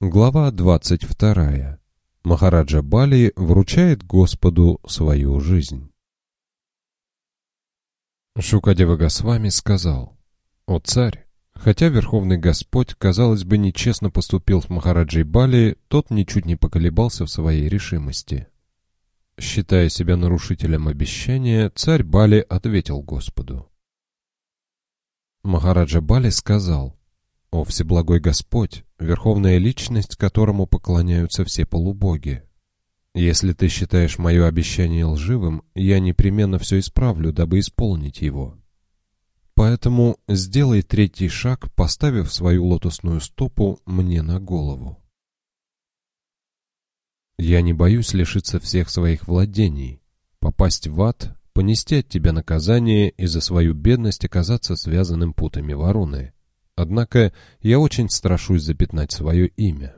Глава 22. Махараджа Бали вручает Господу свою жизнь. Шукадева Госвами сказал: «О царь, хотя Верховный Господь, казалось бы, нечестно поступил с Махараджей Бали, тот ничуть не поколебался в своей решимости. Считая себя нарушителем обещания, царь Бали ответил Господу. Махараджа Бали сказал: «О Всеблагой Господь, Верховная Личность, которому поклоняются все полубоги! Если ты считаешь мое обещание лживым, я непременно все исправлю, дабы исполнить его. Поэтому сделай третий шаг, поставив свою лотосную стопу мне на голову. Я не боюсь лишиться всех своих владений, попасть в ад, понести от тебя наказание и за свою бедность оказаться связанным путами Варуны. Однако я очень страшусь запятнать свое имя».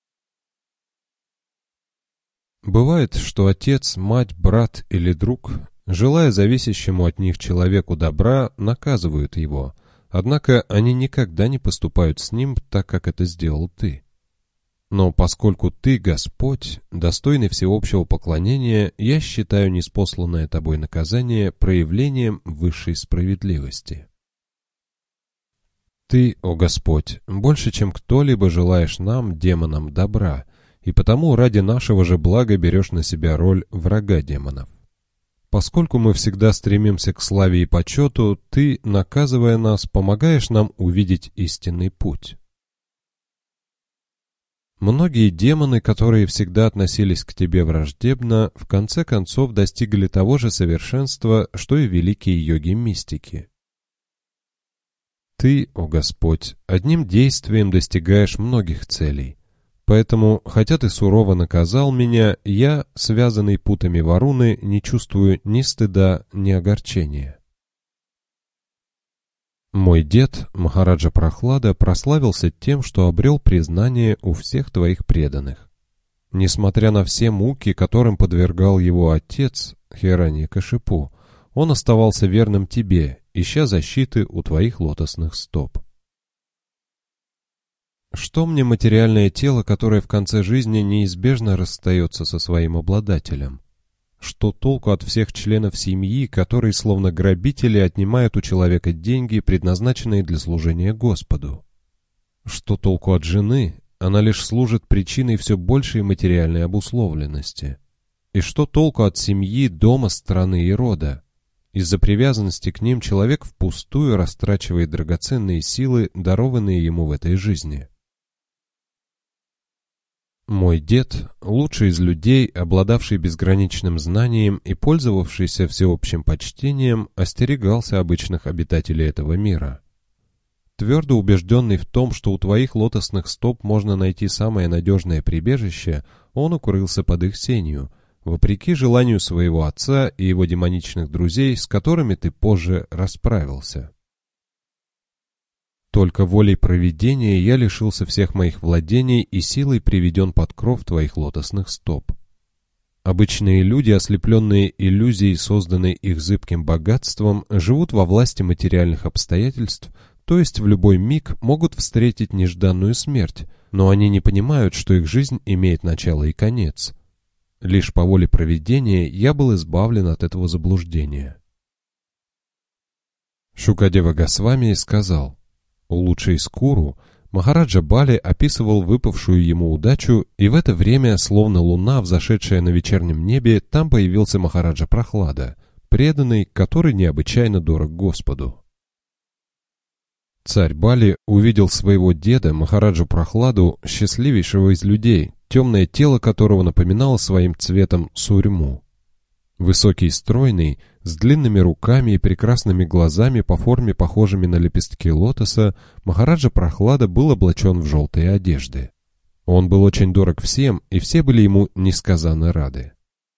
Бывает, что отец, мать, брат или друг, желая зависящему от них человеку добра, наказывают его, однако они никогда не поступают с ним так, как это сделал ты. Но поскольку ты, Господь, достойный всеобщего поклонения, я считаю ниспосланное тобой наказание проявлением высшей справедливости. Ты, о Господь, больше, чем кто-либо желаешь нам, демонам, добра, и потому ради нашего же блага берешь на себя роль врага демонов. Поскольку мы всегда стремимся к славе и почету, ты, наказывая нас, помогаешь нам увидеть истинный путь. Многие демоны, которые всегда относились к тебе враждебно, в конце концов достигли того же совершенства, что и великие йоги-мистики. Ты, о Господь, одним действием достигаешь многих целей. Поэтому, хотя ты сурово наказал меня, я, связанный путами Варуны, не чувствую ни стыда, ни огорчения. Мой дед, Махараджа Прохлада, прославился тем, что обрел признание у всех твоих преданных. Несмотря на все муки, которым подвергал его отец, Хираньякашипу, он оставался верным тебе, ища защиты у твоих лотосных стоп. Что мне материальное тело, которое в конце жизни неизбежно расстается со своим обладателем? Что толку от всех членов семьи, которые, словно грабители, отнимают у человека деньги, предназначенные для служения Господу? Что толку от жены? Она лишь служит причиной все большей материальной обусловленности. И что толку от семьи, дома, страны и рода? Из-за привязанности к ним человек впустую растрачивает драгоценные силы, дарованные ему в этой жизни. Мой дед, лучший из людей, обладавший безграничным знанием и пользовавшийся всеобщим почтением, остерегался обычных обитателей этого мира. Твердо убежденный в том, что у твоих лотосных стоп можно найти самое надежное прибежище, он укрылся под их сенью, вопреки желанию своего отца и его демоничных друзей, с которыми ты позже расправился. Только волей провидения я лишился всех моих владений и силой приведен под кров твоих лотосных стоп. Обычные люди, ослепленные иллюзией, созданной их зыбким богатством, живут во власти материальных обстоятельств, то есть в любой миг могут встретить нежданную смерть, но они не понимают, что их жизнь имеет начало и конец. Лишь по воле провидения я был избавлен от этого заблуждения». Шукадева Госвами сказал: «Улучшай скуру». Махараджа Бали описывал выпавшую ему удачу, и в это время, словно луна, взошедшая на вечернем небе, там появился Махараджа Прохлада, преданный, который необычайно дорог Господу. Царь Бали увидел своего деда, Махараджу Прохладу, счастливейшего из людей, темное тело которого напоминало своим цветом сурьму. Высокий и стройный, с длинными руками и прекрасными глазами по форме похожими на лепестки лотоса, Махараджа Прохлада был облачен в желтые одежды. Он был очень дорог всем, и все были ему несказанно рады.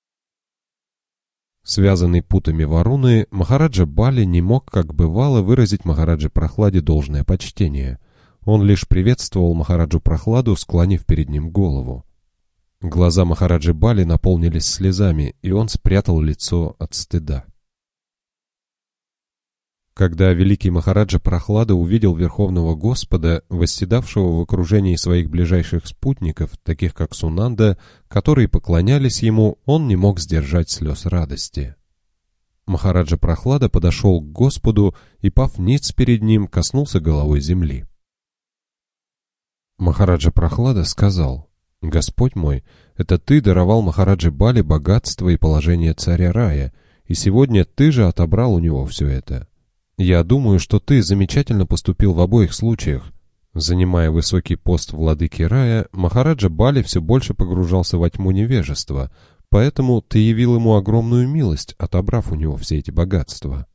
Связанный путами Варуны, Махараджа Бали не мог, как бывало, выразить Махараджа Прохладе должное почтение. Он лишь приветствовал Махараджу Прохладу, склонив перед ним голову. Глаза Махараджи Бали наполнились слезами, и он спрятал лицо от стыда. Когда великий Махараджа Прохлада увидел Верховного Господа, восседавшего в окружении своих ближайших спутников, таких как Сунанда, которые поклонялись ему, он не мог сдержать слез радости. Махараджа Прохлада подошел к Господу и, пав ниц перед ним, коснулся головой земли. Махараджа Прохлада сказал: «Господь мой, это ты даровал Махараджи Бали богатство и положение царя рая, и сегодня ты же отобрал у него все это. Я думаю, что ты замечательно поступил в обоих случаях». Занимая высокий пост владыки рая, Махараджа Бали все больше погружался во тьму невежества, поэтому ты явил ему огромную милость, отобрав у него все эти богатства.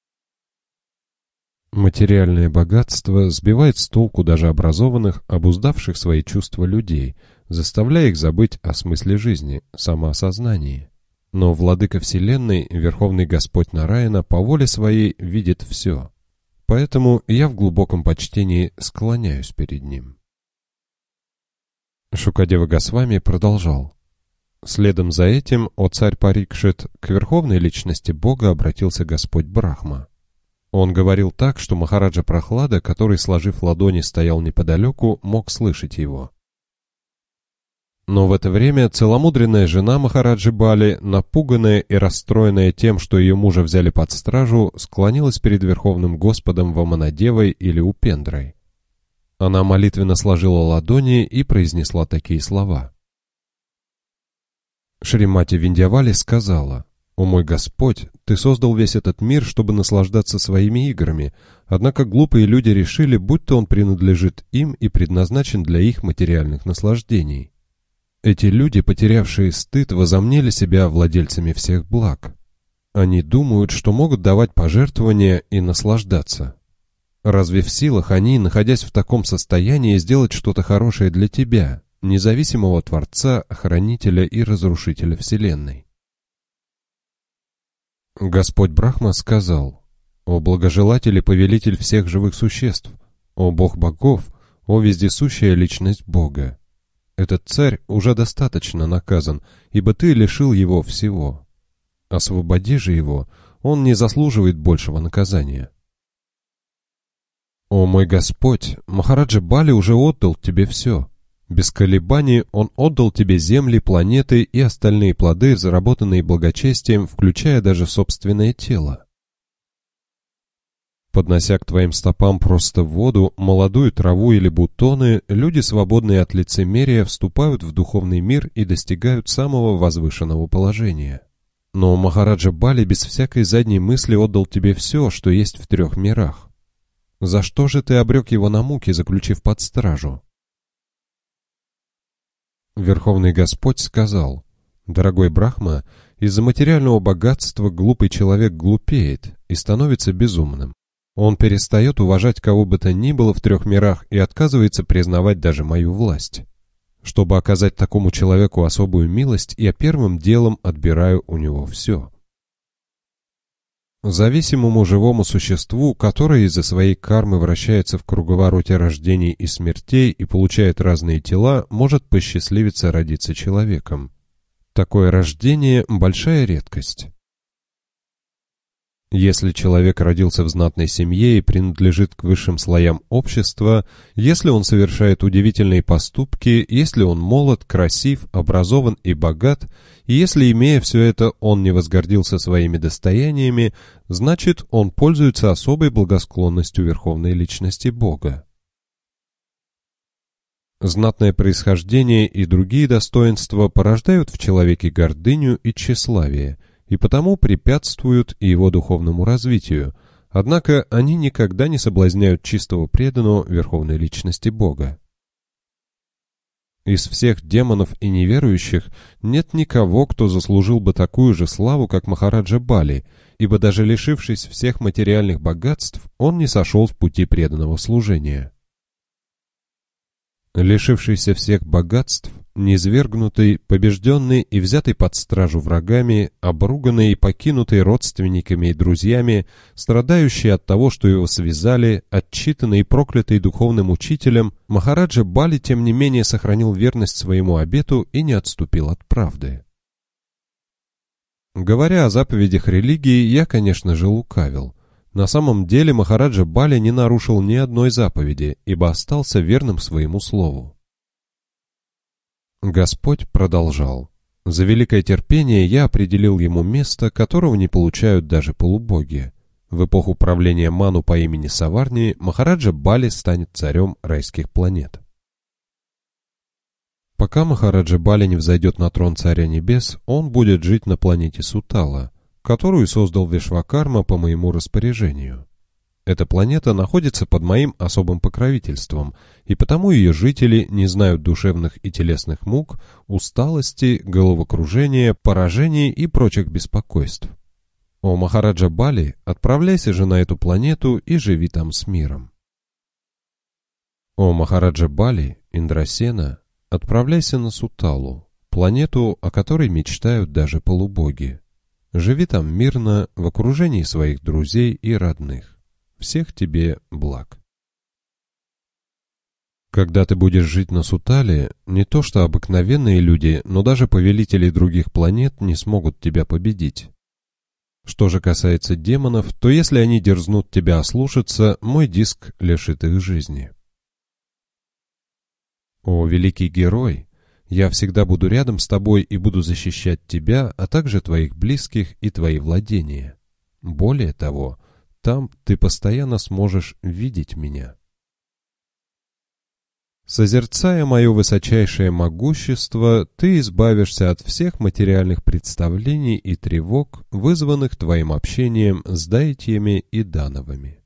Материальное богатство сбивает с толку даже образованных, обуздавших свои чувства людей, заставляя их забыть о смысле жизни, самоосознании. Но Владыка Вселенной, Верховный Господь Нараяна, по воле своей видит все. Поэтому я в глубоком почтении склоняюсь перед ним. Шукадева Госвами продолжал. Следом за этим, о царь Парикшит, к верховной личности Бога обратился Господь Брахма. Он говорил так, что Махараджа Прохлада, который, сложив ладони, стоял неподалеку, мог слышать его. Но в это время целомудренная жена Махараджи Бали, напуганная и расстроенная тем, что ее мужа взяли под стражу, склонилась перед Верховным Господом Ваманадевой или Упендрой. Она молитвенно сложила ладони и произнесла такие слова. Шримати Виндьявали сказала: «О мой Господь, ты создал весь этот мир, чтобы наслаждаться своими играми, однако глупые люди решили, будто он принадлежит им и предназначен для их материальных наслаждений. Эти люди, потерявшие стыд, возомнили себя владельцами всех благ. Они думают, что могут давать пожертвования и наслаждаться. Разве в силах они, находясь в таком состоянии, сделать что-то хорошее для тебя, независимого Творца, Хранителя и Разрушителя Вселенной?» Господь Брахма сказал: «О благожелатель и повелитель всех живых существ, о Бог богов, о вездесущая личность Бога! Этот царь уже достаточно наказан, ибо ты лишил его всего. Освободи же его, он не заслуживает большего наказания». «О мой Господь, Махараджа Бали уже отдал тебе все. Без колебаний он отдал тебе земли, планеты и остальные плоды, заработанные благочестием, включая даже собственное тело. Поднося к твоим стопам просто воду, молодую траву или бутоны, люди, свободные от лицемерия, вступают в духовный мир и достигают самого возвышенного положения. Но Махараджа Бали без всякой задней мысли отдал тебе все, что есть в 3 мирах. За что же ты обрек его на муки, заключив под стражу?» Верховный Господь сказал: «Дорогой Брахма, из-за материального богатства глупый человек глупеет и становится безумным. Он перестает уважать кого бы то ни было в 3 мирах и отказывается признавать даже мою власть. Чтобы оказать такому человеку особую милость, я первым делом отбираю у него все». Зависимому живому существу, которое из-за своей кармы вращается в круговороте рождений и смертей и получает разные тела, может посчастливиться родиться человеком. Такое рождение – большая редкость. Если человек родился в знатной семье и принадлежит к высшим слоям общества, если он совершает удивительные поступки, если он молод, красив, образован и богат, и если, имея все это, он не возгордился своими достояниями, значит, он пользуется особой благосклонностью Верховной Личности Бога. Знатное происхождение и другие достоинства порождают в человеке гордыню и тщеславие, и потому препятствуют и его духовному развитию, однако они никогда не соблазняют чистого преданного Верховной Личности Бога. Из всех демонов и неверующих нет никого, кто заслужил бы такую же славу, как Махараджа Бали, ибо даже лишившись всех материальных богатств, он не сошел в пути преданного служения. Лишившийся всех богатств, низвергнутый, побежденный и взятый под стражу врагами, обруганный и покинутый родственниками и друзьями, страдающий от того, что его связали, отчитанный и проклятый духовным учителем, Махараджа Бали, тем не менее, сохранил верность своему обету и не отступил от правды. Говоря о заповедях религии, я, конечно же, лукавил. На самом деле Махараджа Бали не нарушил ни одной заповеди, ибо остался верным своему слову. Господь продолжал: «За великое терпение я определил ему место, которого не получают даже полубоги. В эпоху правления Ману по имени Саварни Махараджа Бали станет царем райских планет». Пока Махараджа Бали не взойдет на трон царя небес, он будет жить на планете Сутала, которую создал Вишвакарма по моему распоряжению. Эта планета находится под моим особым покровительством, и потому ее жители не знают душевных и телесных мук, усталости, головокружения, поражений и прочих беспокойств. О Махараджа Бали, отправляйся же на эту планету и живи там с миром. О Махараджа Бали, Индрасена, отправляйся на Суталу, планету, о которой мечтают даже полубоги. Живи там мирно, в окружении своих друзей и родных. Всех тебе благ. Когда ты будешь жить на Сутале, не то что обыкновенные люди, но даже повелители других планет не смогут тебя победить. Что же касается демонов, то если они дерзнут тебя ослушаться, мой диск лишит их жизни. О, великий герой! Я всегда буду рядом с тобой и буду защищать тебя, а также твоих близких и твои владения. Более того, там ты постоянно сможешь видеть меня. Созерцая мое высочайшее могущество, ты избавишься от всех материальных представлений и тревог, вызванных твоим общением с дайтьями и дановами.